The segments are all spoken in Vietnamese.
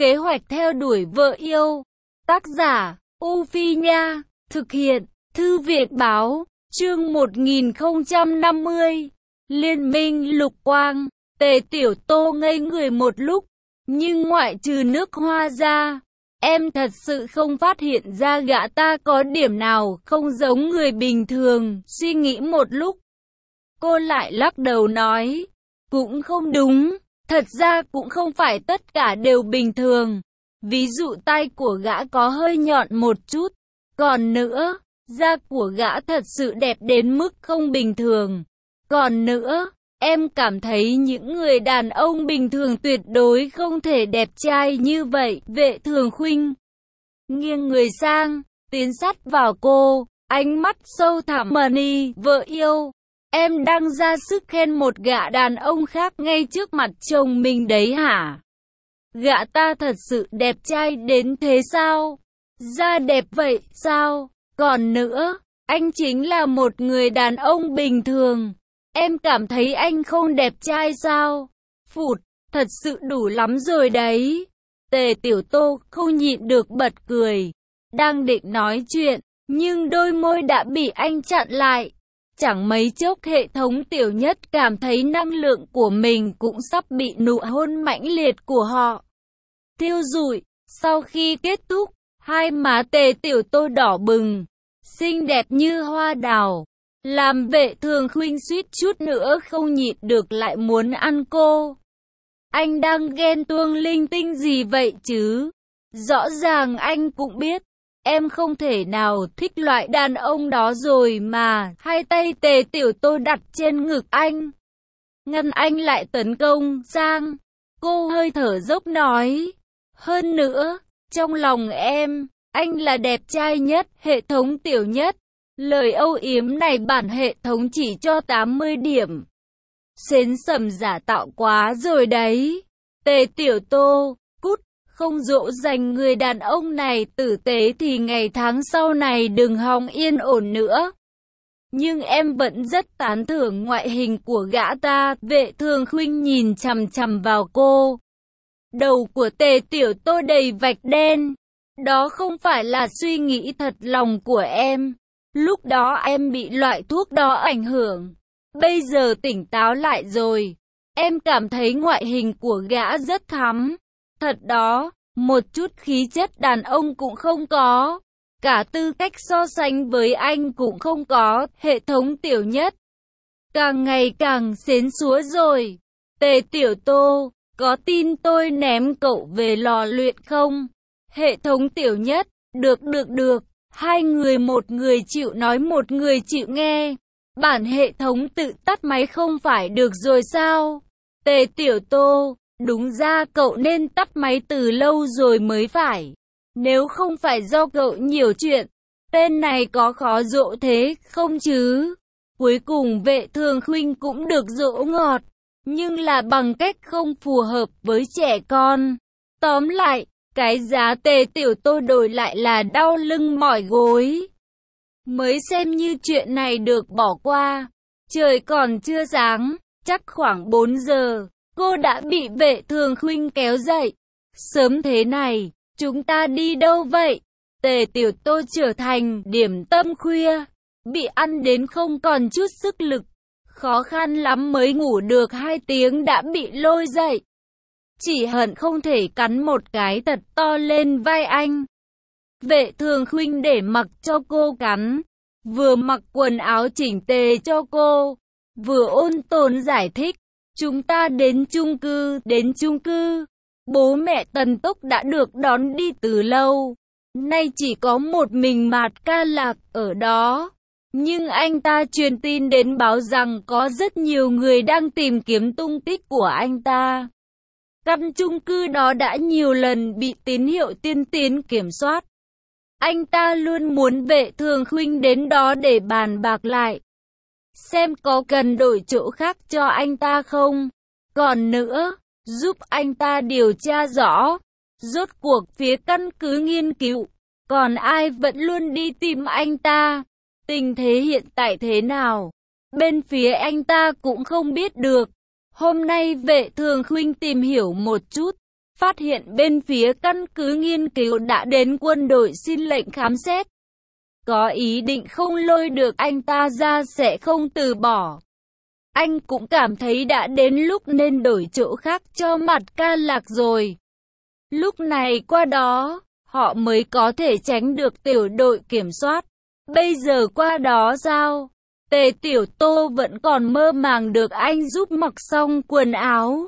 Kế hoạch theo đuổi vợ yêu. Tác giả, U Phi Nha. Thực hiện, Thư viện Báo. Chương 1050. Liên minh Lục Quang. Tề Tiểu Tô ngây người một lúc. Nhưng ngoại trừ nước hoa ra, em thật sự không phát hiện ra gã ta có điểm nào không giống người bình thường. Suy nghĩ một lúc, cô lại lắc đầu nói, cũng không đúng. Thật ra cũng không phải tất cả đều bình thường. Ví dụ tay của gã có hơi nhọn một chút. Còn nữa, da của gã thật sự đẹp đến mức không bình thường. Còn nữa, em cảm thấy những người đàn ông bình thường tuyệt đối không thể đẹp trai như vậy. Vệ Thường Khuynh nghiêng người sang, tiến sát vào cô, ánh mắt sâu thẳm. Mani, vợ yêu, em đang ra sức khen một gã đàn ông khác ngay trước mặt chồng mình đấy hả? Gã ta thật sự đẹp trai đến thế sao? Da đẹp vậy sao? Còn nữa, anh chính là một người đàn ông bình thường. Em cảm thấy anh không đẹp trai sao? Phụt, thật sự đủ lắm rồi đấy. Tề Tiểu Tô không nhịn được bật cười. Đang định nói chuyện, nhưng đôi môi đã bị anh chặn lại. Chẳng mấy chốc hệ thống Tiểu Nhất cảm thấy năng lượng của mình cũng sắp bị nụ hôn mãnh liệt của họ thiêu rụi. Sau khi kết thúc, hai má Tề Tiểu Tô đỏ bừng, xinh đẹp như hoa đào, làm Vệ Thường Khuynh suýt chút nữa không nhịn được lại muốn ăn cô. Anh đang ghen tuông linh tinh gì vậy chứ? Rõ ràng anh cũng biết, em không thể nào thích loại đàn ông đó rồi mà. Hai tay Tề Tiểu Tô đặt trên ngực anh, ngăn anh lại tấn công sang. Cô hơi thở dốc nói, hơn nữa, trong lòng em, anh là đẹp trai nhất, hệ thống Tiểu Nhất. Lời âu yếm này bản hệ thống chỉ cho 80 điểm. Xến sầm giả tạo quá rồi đấy. Tề Tiểu Tô, cút, không dỗ dành người đàn ông này tử tế thì ngày tháng sau này đừng hòng yên ổn nữa. Nhưng em vẫn rất tán thưởng ngoại hình của gã ta. Vệ Thường Khuynh nhìn chằm chằm vào cô. Đầu của Tề Tiểu Tô đầy vạch đen. Đó không phải là suy nghĩ thật lòng của em. Lúc đó em bị loại thuốc đó ảnh hưởng. Bây giờ tỉnh táo lại rồi. Em cảm thấy ngoại hình của gã rất thắm. Thật đó, một chút khí chất đàn ông cũng không có. Cả tư cách so sánh với anh cũng không có. Hệ thống Tiểu Nhất càng ngày càng xến xúa rồi. Tề Tiểu Tô, có tin tôi ném cậu về lò luyện không? Hệ thống Tiểu Nhất, được. Hai người, một người chịu nói một người chịu nghe. Bản hệ thống tự tắt máy không phải được rồi sao? Tề Tiểu Tô, đúng ra cậu nên tắt máy từ lâu rồi mới phải. Nếu không phải do cậu nhiều chuyện, tên này có khó dỗ thế không chứ? Cuối cùng Vệ Thường Khuynh cũng được dỗ ngọt, nhưng là bằng cách không phù hợp với trẻ con. Tóm lại, cái giá Tề Tiểu Tô đổi lại là đau lưng mỏi gối. Mới xem như chuyện này được bỏ qua. Trời còn chưa sáng, chắc khoảng 4 giờ, cô đã bị Vệ Thường Khuynh kéo dậy. Sớm thế này, chúng ta đi đâu vậy? Tề Tiểu Tô trở thành điểm tâm khuya, bị ăn đến không còn chút sức lực. Khó khăn lắm mới ngủ được 2 tiếng đã bị lôi dậy. Chỉ hận không thể cắn một cái thật to lên vai anh. Vệ Thường Khuynh để mặc cho cô cắn, vừa mặc quần áo chỉnh tề cho cô, vừa ôn tồn giải thích. Chúng ta đến chung cư. Bố mẹ Tần Túc đã được đón đi từ lâu. Nay chỉ có một mình Mạt Ca Lạc ở đó. Nhưng anh ta truyền tin đến báo rằng có rất nhiều người đang tìm kiếm tung tích của anh ta. Căn chung cư đó đã nhiều lần bị tín hiệu tiên tiến kiểm soát. Anh ta luôn muốn Vệ Thường Khuynh đến đó để bàn bạc lại, xem có cần đổi chỗ khác cho anh ta không. Còn nữa, giúp anh ta điều tra rõ, rốt cuộc phía căn cứ nghiên cứu, còn ai vẫn luôn đi tìm anh ta. Tình thế hiện tại thế nào, bên phía anh ta cũng không biết được. Hôm nay Vệ Thường Khuynh tìm hiểu một chút, phát hiện bên phía căn cứ nghiên cứu đã đến quân đội xin lệnh khám xét. Có ý định không lôi được anh ta ra sẽ không từ bỏ. Anh cũng cảm thấy đã đến lúc nên đổi chỗ khác cho Mặt Ca Lạc rồi. Lúc này qua đó, họ mới có thể tránh được tiểu đội kiểm soát. Bây giờ qua đó sao? Tề Tiểu Tô vẫn còn mơ màng được anh giúp mặc xong quần áo.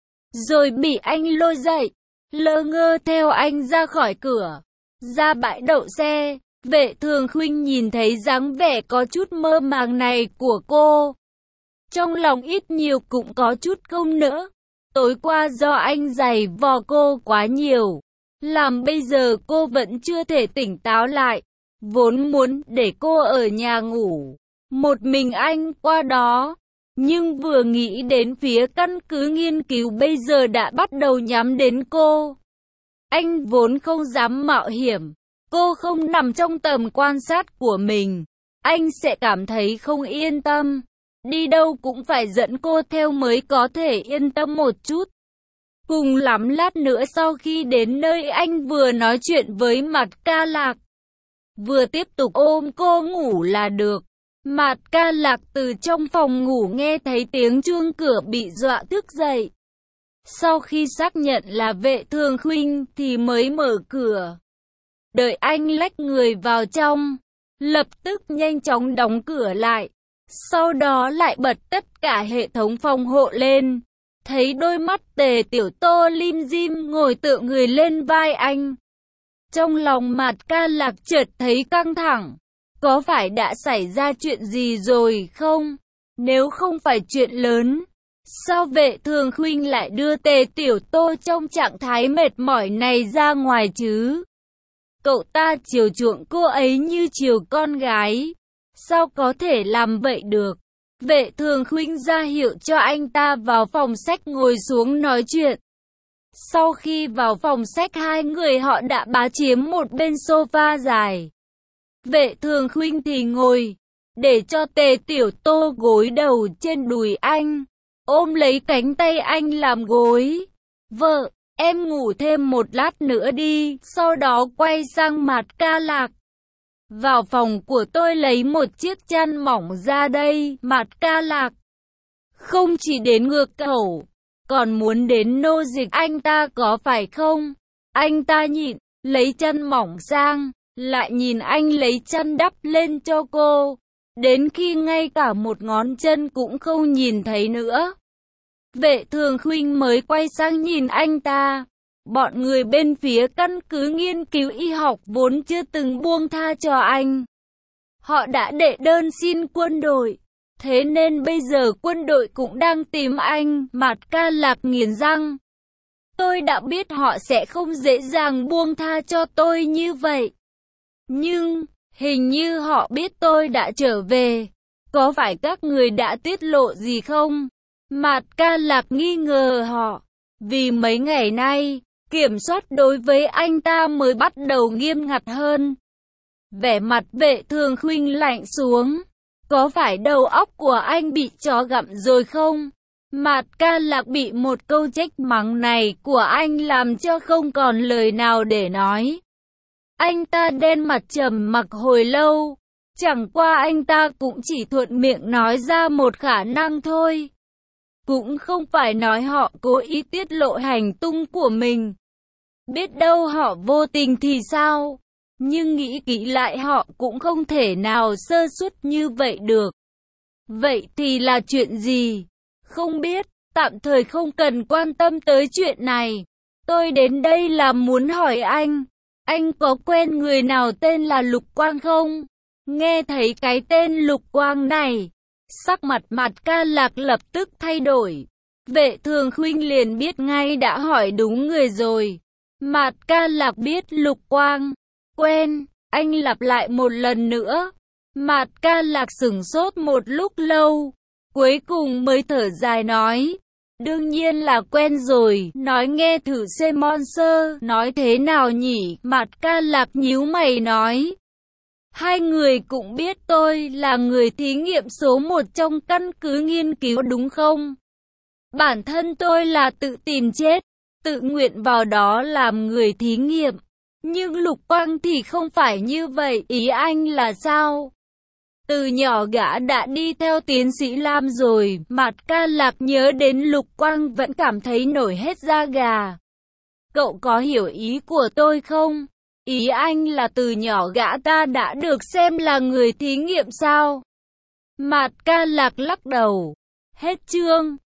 Rồi bị anh lôi dậy, lơ ngơ theo anh ra khỏi cửa, ra bãi đậu xe. Vệ Thường Khuynh nhìn thấy dáng vẻ có chút mơ màng này của cô. Trong lòng ít nhiều cũng có chút không nỡ. Tối qua do anh giày vò cô quá nhiều, làm bây giờ cô vẫn chưa thể tỉnh táo lại. Vốn muốn để cô ở nhà ngủ một mình anh qua đó, nhưng vừa nghĩ đến phía căn cứ nghiên cứu bây giờ đã bắt đầu nhắm đến cô. Anh vốn không dám mạo hiểm, cô không nằm trong tầm quan sát của mình, anh sẽ cảm thấy không yên tâm. Đi đâu cũng phải dẫn cô theo mới có thể yên tâm một chút. Cùng lắm lát nữa sau khi đến nơi anh vừa nói chuyện với Mặt Ca Lạc, vừa tiếp tục ôm cô ngủ là được. Mặt Ca Lạc từ trong phòng ngủ nghe thấy tiếng chuông cửa bị dọa thức dậy. Sau khi xác nhận là Vệ Thường Khuynh thì mới mở cửa. Đợi anh lách người vào trong, lập tức nhanh chóng đóng cửa lại. Sau đó lại bật tất cả hệ thống phòng hộ lên. Thấy đôi mắt Tề Tiểu Tô lim dim ngồi tựa người lên vai anh. Trong lòng Mặt Ca Lạc chợt thấy căng thẳng. Có phải đã xảy ra chuyện gì rồi không? Nếu không phải chuyện lớn, sao Vệ Thường Khuynh lại đưa Tề Tiểu Tô trong trạng thái mệt mỏi này ra ngoài chứ? Cậu ta chiều chuộng cô ấy như chiều con gái. Sao có thể làm vậy được? Vệ Thường Khuynh ra hiệu cho anh ta vào phòng sách ngồi xuống nói chuyện. Sau khi vào phòng sách hai người họ đã bá chiếm một bên sofa dài. Vệ Thường Khuynh thì ngồi, để cho Tề Tiểu Tô gối đầu trên đùi anh, ôm lấy cánh tay anh làm gối. Vợ, em ngủ thêm một lát nữa đi, sau đó quay sang Mặt Ca Lạc. Vào phòng của tôi lấy một chiếc chăn mỏng ra đây, Mặt Ca Lạc. Không chỉ đến ngược khẩu, còn muốn đến nô dịch anh ta có phải không? Anh ta nhịn, lấy chăn mỏng sang, lại nhìn anh lấy chăn đắp lên cho cô. Đến khi ngay cả một ngón chân cũng không nhìn thấy nữa. Vệ Thường Khuynh mới quay sang nhìn anh ta. Bọn người bên phía căn cứ nghiên cứu y học vốn chưa từng buông tha cho anh. Họ đã đệ đơn xin quân đội. Thế nên bây giờ quân đội cũng đang tìm anh. Mặt Ca Lạc nghiến răng. Tôi đã biết họ sẽ không dễ dàng buông tha cho tôi như vậy. Nhưng, hình như họ biết tôi đã trở về. Có phải các người đã tiết lộ gì không? Mặt Ca Lạc nghi ngờ họ. Vì mấy ngày nay, kiểm soát đối với anh ta mới bắt đầu nghiêm ngặt hơn. Vẻ mặt Vệ Thường Khuynh lạnh xuống. Có phải đầu óc của anh bị chó gặm rồi không? Mặt Ca Lạc bị một câu trách mắng này của anh làm cho không còn lời nào để nói. Anh ta đen mặt trầm mặc hồi lâu. Chẳng qua anh ta cũng chỉ thuận miệng nói ra một khả năng thôi. Cũng không phải nói họ cố ý tiết lộ hành tung của mình. Biết đâu họ vô tình thì sao? Nhưng nghĩ kỹ lại họ cũng không thể nào sơ suất như vậy được. Vậy thì là chuyện gì? Không biết, tạm thời không cần quan tâm tới chuyện này. Tôi đến đây là muốn hỏi anh có quen người nào tên là Lục Quang không? Nghe thấy cái tên Lục Quang này, sắc mặt Mặt Ca Lạc lập tức thay đổi. Vệ Thường Khuynh liền biết ngay đã hỏi đúng người rồi. Mặt Ca Lạc biết Lục Quang. Quen, anh lặp lại một lần nữa. Mặt Ca Lạc sửng sốt một lúc lâu, cuối cùng mới thở dài nói. Đương nhiên là quen rồi, nói nghe thử xem Monster nói thế nào nhỉ? Mặt Ca Lạc nhíu mày nói. Hai người cũng biết tôi là người thí nghiệm số 1 trong căn cứ nghiên cứu đúng không? Bản thân tôi là tự tìm chết. tự nguyện vào đó làm người thí nghiệm. Nhưng Lục Quang thì không phải như vậy, ý anh là sao? Từ nhỏ gã đã đi theo tiến sĩ Lam rồi, Mạt Ca Lạc nhớ đến Lục Quang vẫn cảm thấy nổi hết da gà. Cậu có hiểu ý của tôi không? Ý anh là từ nhỏ gã ta đã được xem là người thí nghiệm sao? Mạt Ca Lạc lắc đầu. Hết chương.